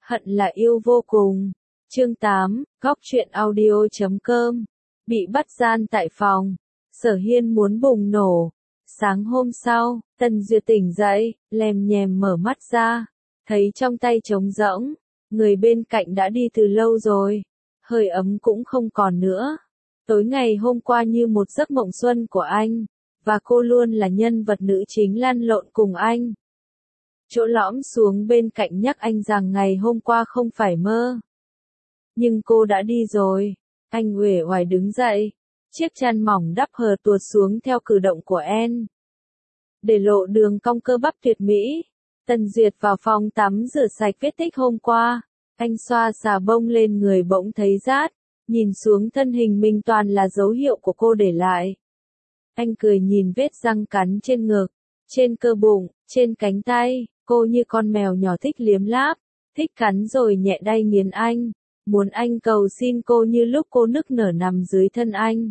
Hận là yêu vô cùng. Chương 8, góc truyện audio.com. Bị bắt gian tại phòng. Sở Hiên muốn bùng nổ. Sáng hôm sau, Tần Duyệt tỉnh dậy, lèm nhèm mở mắt ra. Thấy trong tay trống rỗng. Người bên cạnh đã đi từ lâu rồi. Hơi ấm cũng không còn nữa. Tối ngày hôm qua như một giấc mộng xuân của anh. Và cô luôn là nhân vật nữ chính lăn lộn cùng anh. Chỗ lõm xuống bên cạnh nhắc anh rằng ngày hôm qua không phải mơ. Nhưng cô đã đi rồi. Anh uể oải đứng dậy. Chiếc chăn mỏng đắp hờ tuột xuống theo cử động của En. Để lộ đường cong cơ bắp tuyệt mỹ. Tần Duyệt vào phòng tắm rửa sạch vết tích hôm qua. Anh xoa xà bông lên người bỗng thấy rát. Nhìn xuống thân hình mình toàn là dấu hiệu của cô để lại. Anh cười nhìn vết răng cắn trên ngực, trên cơ bụng, trên cánh tay. Cô như con mèo nhỏ thích liếm láp, thích cắn rồi nhẹ đay nghiến anh. Muốn anh cầu xin cô như lúc cô nức nở nằm dưới thân anh.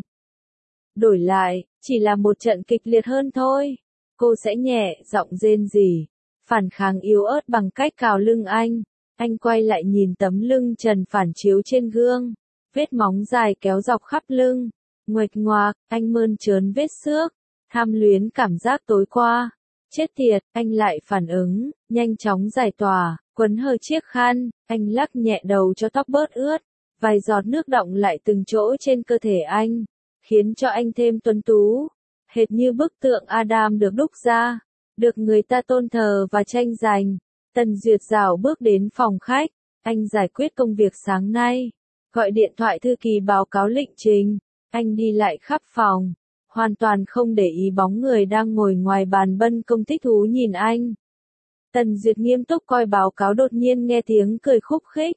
Đổi lại, chỉ là một trận kịch liệt hơn thôi. Cô sẽ nhẹ, giọng rên rỉ, phản kháng yếu ớt bằng cách cào lưng anh. Anh quay lại nhìn tấm lưng trần phản chiếu trên gương. Vết móng dài kéo dọc khắp lưng. Nguệch ngoạc, anh mơn trớn vết xước. Tham luyến cảm giác tối qua. Chết tiệt, anh lại phản ứng, nhanh chóng giải tỏa, quấn hờ chiếc khăn, anh lắc nhẹ đầu cho tóc bớt ướt. Vài giọt nước đọng lại từng chỗ trên cơ thể anh, khiến cho anh thêm tuấn tú. Hệt như bức tượng Adam được đúc ra, được người ta tôn thờ và tranh giành. Tần Duyệt rảo bước đến phòng khách, anh giải quyết công việc sáng nay. Gọi điện thoại thư ký báo cáo lệnh trình, anh đi lại khắp phòng. Hoàn toàn không để ý bóng người đang ngồi ngoài bàn ban công thích thú nhìn anh. Tần Duyệt nghiêm túc coi báo cáo đột nhiên nghe tiếng cười khúc khích.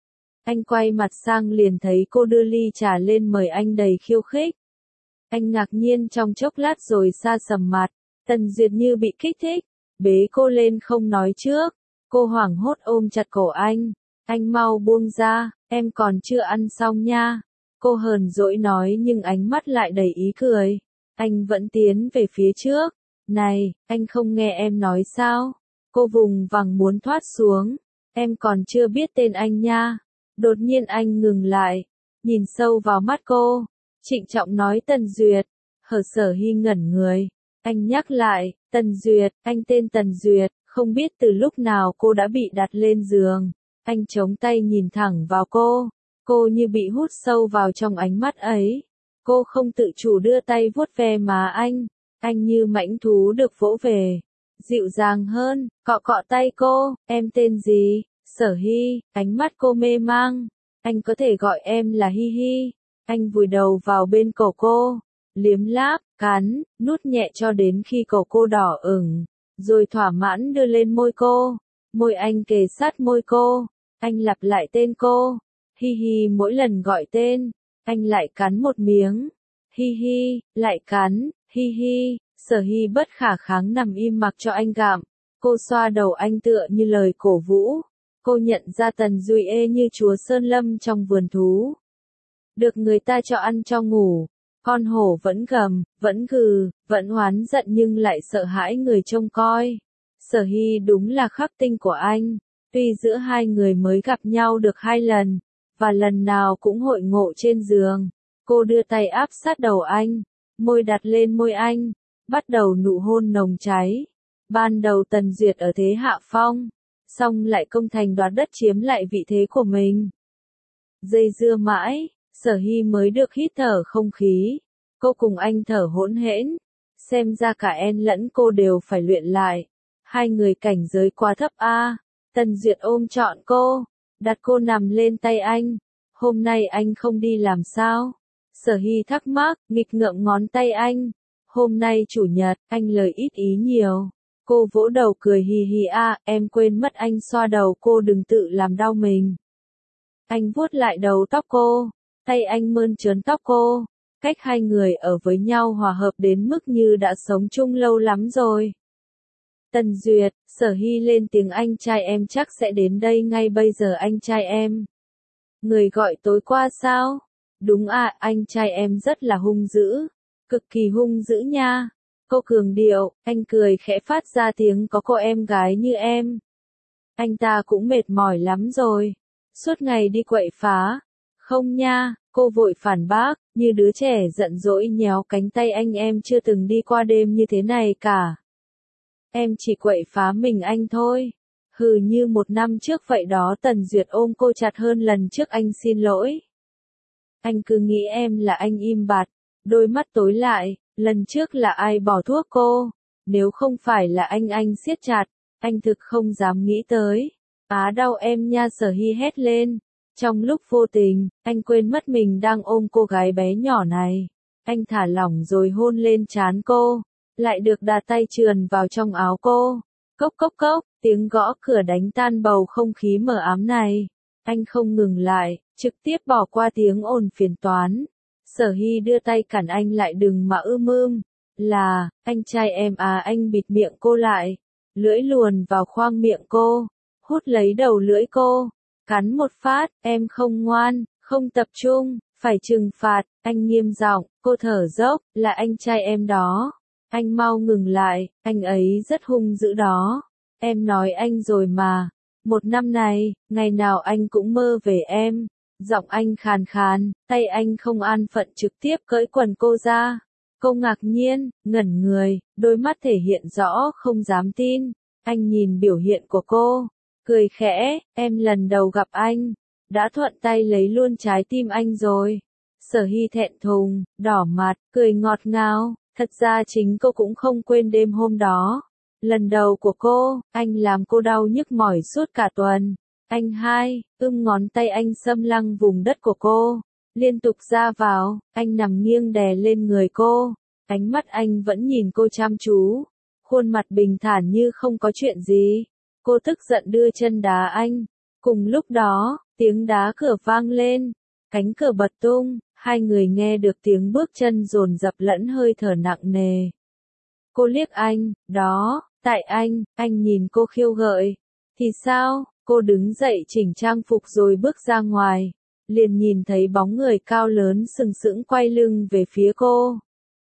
Anh quay mặt sang liền thấy cô đưa ly trà lên mời anh đầy khiêu khích. Anh ngạc nhiên trong chốc lát rồi sa sầm mặt. Tần Duyệt như bị kích thích, bế cô lên không nói trước. Cô hoảng hốt ôm chặt cổ anh. Anh mau buông ra, em còn chưa ăn xong nha. Cô hờn dỗi nói nhưng ánh mắt lại đầy ý cười. Anh vẫn tiến về phía trước. Này, anh không nghe em nói sao? Cô vùng vằng muốn thoát xuống. Em còn chưa biết tên anh nha. Đột nhiên anh ngừng lại. Nhìn sâu vào mắt cô. Trịnh trọng nói Tần Duyệt. Sở Hy ngẩn người. Anh nhắc lại, Tần Duyệt, anh tên Tần Duyệt. Không biết từ lúc nào cô đã bị đặt lên giường. Anh chống tay nhìn thẳng vào cô. Cô như bị hút sâu vào trong ánh mắt ấy. Cô không tự chủ đưa tay vuốt ve má anh. Anh như mãnh thú được vỗ về. Dịu dàng hơn, cọ cọ tay cô. Em tên gì? Sở Hy. Ánh mắt cô mê mang. Anh có thể gọi em là Hi Hi. Anh vùi đầu vào bên cổ cô. Liếm láp, cắn, nuốt nhẹ cho đến khi cổ cô đỏ ửng. Rồi thỏa mãn đưa lên môi cô. Môi anh kề sát môi cô. Anh lặp lại tên cô. Hi Hi mỗi lần gọi tên. Anh lại cắn một miếng. Hi Hi, lại cắn. Hi Hi. Sở Hy bất khả kháng nằm im mặc cho anh gặm. Cô xoa đầu anh tựa như lời cổ vũ. Cô nhận ra Tần Duy ê như chúa Sơn Lâm trong vườn thú. Được người ta cho ăn cho ngủ. Con hổ vẫn gầm, vẫn gừ, vẫn oán giận nhưng lại sợ hãi người trông coi. Sở Hy đúng là khắc tinh của anh. Tuy giữa hai người mới gặp nhau được 2 lần. Và lần nào cũng hội ngộ trên giường. Cô đưa tay áp sát đầu anh. Môi đặt lên môi anh. Bắt đầu nụ hôn nồng cháy. Ban đầu Tần Duyệt ở thế hạ phong. Xong lại công thành đoạt đất chiếm lại vị thế của mình. Dây dưa mãi, Sở Hy mới được hít thở không khí. Cô cùng anh thở hỗn hển. Xem ra cả En lẫn cô đều phải luyện lại. Hai người cảnh giới quá thấp a. Tần Duyệt ôm trọn cô. Đặt cô nằm lên tay anh. Hôm nay anh không đi làm sao? Sở Hy thắc mắc, nghịch ngợm ngón tay anh. Hôm nay chủ nhật, anh lời ít ý nhiều. Cô vỗ đầu cười hì hì em quên mất anh xoa đầu cô đừng tự làm đau mình. Anh vuốt lại đầu tóc cô. Tay anh mơn trớn tóc cô. Cách hai người ở với nhau hòa hợp đến mức như đã sống chung lâu lắm rồi. Tần Duyệt, Sở Hy lên tiếng anh trai em chắc sẽ đến đây ngay bây giờ anh trai em. Người gọi tối qua sao? Đúng anh trai em rất là hung dữ. Cực kỳ hung dữ nha. Cô cường điệu, anh cười khẽ phát ra tiếng có cô em gái như em. Anh ta cũng mệt mỏi lắm rồi. Suốt ngày đi quậy phá. Không nha, cô vội phản bác, như đứa trẻ giận dỗi nhéo cánh tay anh, em chưa từng đi qua đêm như thế này cả. Em chỉ quậy phá mình anh thôi. Hừ, như 1 năm trước vậy đó. Tần Duyệt ôm cô chặt hơn lần trước. Anh xin lỗi. Anh cứ nghĩ em là anh. Im bặt, đôi mắt tối lại. Lần trước là ai bỏ thuốc cô? Nếu không phải là anh siết chặt. Anh thực không dám nghĩ tới. Á đau em nha, Sở Hy hét lên. Trong lúc vô tình, anh quên mất mình đang ôm cô gái bé nhỏ này. Anh thả lỏng rồi hôn lên trán cô, lại được đà tay trườn vào trong áo cô. Cốc cốc cốc, tiếng gõ cửa đánh tan bầu không khí mờ ám này. Anh không ngừng lại, trực tiếp bỏ qua tiếng ồn phiền toán. Sở Hy đưa tay cản anh lại, đừng mà ưm. Là, anh trai em à. Anh bịt miệng cô lại, lưỡi luồn vào khoang miệng cô, hút lấy đầu lưỡi cô, cắn một phát. Em không ngoan, không tập trung, phải trừng phạt. Anh nghiêm giọng. Cô thở dốc. Là anh trai em đó. Anh mau ngừng lại, anh ấy rất hung dữ đó. Em nói anh rồi mà. 1 năm này, ngày nào anh cũng mơ về em. Giọng anh khàn khàn, tay anh không an phận trực tiếp cởi quần cô ra. Cô ngạc nhiên, ngẩn người, đôi mắt thể hiện rõ không dám tin. Anh nhìn biểu hiện của cô, cười khẽ. Em lần đầu gặp anh, đã thuận tay lấy luôn trái tim anh rồi. Sở Hy thẹn thùng, đỏ mặt, cười ngọt ngào. Thật ra chính cô cũng không quên đêm hôm đó. Lần đầu của cô, anh làm cô đau nhức mỏi suốt cả tuần. Anh ngón tay anh xâm lăng vùng đất của cô, liên tục ra vào. Anh nằm nghiêng đè lên người cô, ánh mắt anh vẫn nhìn cô chăm chú, khuôn mặt bình thản như không có chuyện gì. Cô tức giận đưa chân đá anh. Cùng lúc đó, tiếng đá cửa vang lên, cánh cửa bật tung, hai người nghe được tiếng bước chân dồn dập lẫn hơi thở nặng nề. Cô liếc anh, đó, tại anh nhìn cô khiêu gợi. Thì sao? Cô đứng dậy chỉnh trang phục rồi bước ra ngoài, liền nhìn thấy bóng người cao lớn sừng sững quay lưng về phía cô.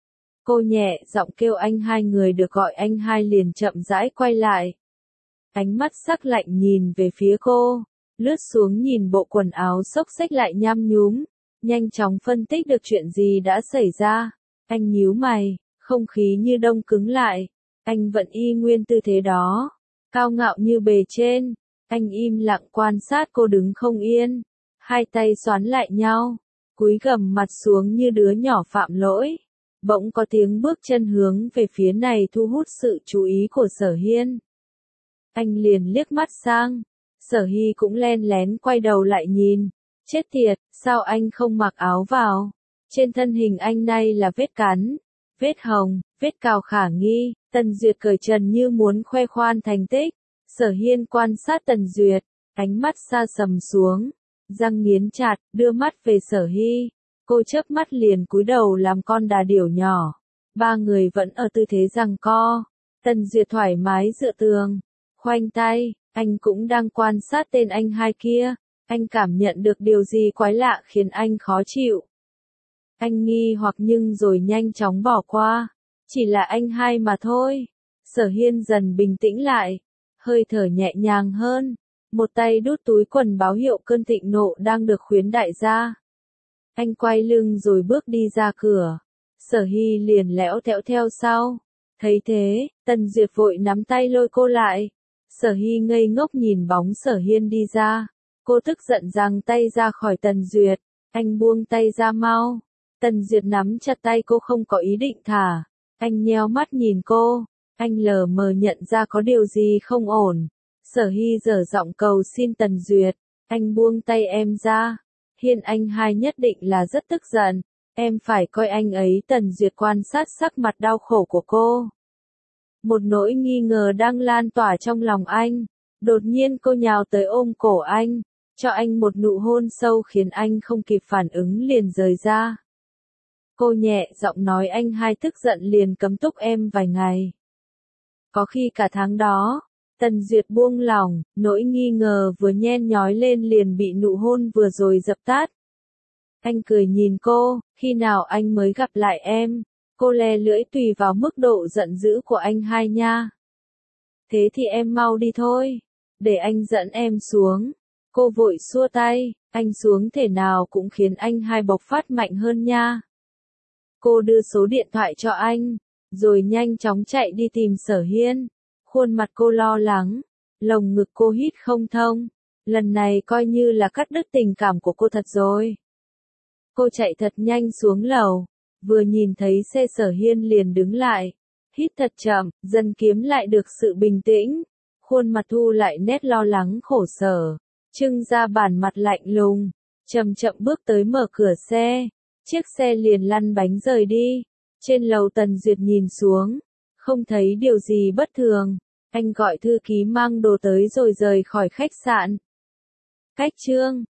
Cô nhẹ giọng kêu anh hai, người được gọi anh hai liền chậm rãi quay lại. Ánh mắt sắc lạnh nhìn về phía cô, lướt xuống nhìn bộ quần áo xốc xếch lại nhăm nhúm, nhanh chóng phân tích được chuyện gì đã xảy ra. Anh nhíu mày, không khí như đông cứng lại. Anh vẫn y nguyên tư thế đó, cao ngạo như bề trên. Anh im lặng quan sát cô đứng không yên, hai tay xoắn lại nhau, cúi gằm mặt xuống như đứa nhỏ phạm lỗi. Bỗng có tiếng bước chân hướng về phía này thu hút sự chú ý của Sở Hiên. Anh liền liếc mắt sang, Sở Hy cũng len lén quay đầu lại nhìn. Chết tiệt, sao anh không mặc áo vào? Trên thân hình anh nay là vết cắn, vết hồng, vết cào khả nghi. Tần Duyệt cởi trần như muốn khoe khoan thành tích. Sở Hiên quan sát Tần Duyệt, ánh mắt sa sầm xuống, răng nghiến chặt, đưa mắt về Sở Hy. Cô chớp mắt liền cúi đầu làm con đà điểu nhỏ. Ba người vẫn ở tư thế giằng co. Tần Duyệt thoải mái dựa tường, khoanh tay. Anh cũng đang quan sát tên anh hai kia. Anh cảm nhận được điều gì quái lạ khiến anh khó chịu. Anh nghi hoặc nhưng rồi nhanh chóng bỏ qua. Chỉ là anh hai mà thôi. Sở Hiên dần bình tĩnh lại, hơi thở nhẹ nhàng hơn. Một tay đút túi quần báo hiệu cơn thịnh nộ đang được khuyến đại ra. Anh quay lưng rồi bước đi ra cửa. Sở Hy liền lẽo thẽo theo sau. Thấy thế, Tần Duyệt vội nắm tay lôi cô lại. Sở Hy ngây ngốc nhìn bóng Sở Hiên đi ra. Cô tức giận giằng tay ra khỏi Tần Duyệt. Anh buông tay ra mau. Tần Duyệt nắm chặt tay cô không có ý định thả. Anh nheo mắt nhìn cô. Anh lờ mờ nhận ra có điều gì không ổn. Sở Hy dở giọng cầu xin Tần Duyệt. Anh buông tay em ra. Hiên anh hai nhất định là rất tức giận. Em phải coi anh ấy. Tần Duyệt quan sát sắc mặt đau khổ của cô. Một nỗi nghi ngờ đang lan tỏa trong lòng anh. Đột nhiên cô nhào tới ôm cổ anh, cho anh một nụ hôn sâu khiến anh không kịp phản ứng liền rời ra. Cô nhẹ giọng nói anh hai tức giận liền cấm túc em vài ngày. Có khi cả tháng đó. Tần Duyệt buông lỏng, nỗi nghi ngờ vừa nhen nhói lên liền bị nụ hôn vừa rồi dập tắt. Anh cười nhìn cô, khi nào anh mới gặp lại em? Cô le lưỡi tùy vào mức độ giận dữ của anh hai nha. Thế thì em mau đi thôi. Để anh dẫn em xuống. Cô vội xua tay, anh xuống thể nào cũng khiến anh hai bộc phát mạnh hơn nha. Cô đưa số điện thoại cho anh, rồi nhanh chóng chạy đi tìm Sở Hiên. Khuôn mặt cô lo lắng, lồng ngực cô hít không thông. Lần này coi như là cắt đứt tình cảm của cô thật rồi. Cô chạy thật nhanh xuống lầu, vừa nhìn thấy xe Sở Hiên liền đứng lại. Hít thật chậm, dần kiếm lại được sự bình tĩnh. Khuôn mặt thu lại nét lo lắng khổ sở, trưng ra bản mặt lạnh lùng, chậm chậm bước tới mở cửa xe. Chiếc xe liền lăn bánh rời đi. Trên lầu Tần Duyệt nhìn xuống, không thấy điều gì bất thường. Anh gọi thư ký mang đồ tới rồi rời khỏi khách sạn. Cách chương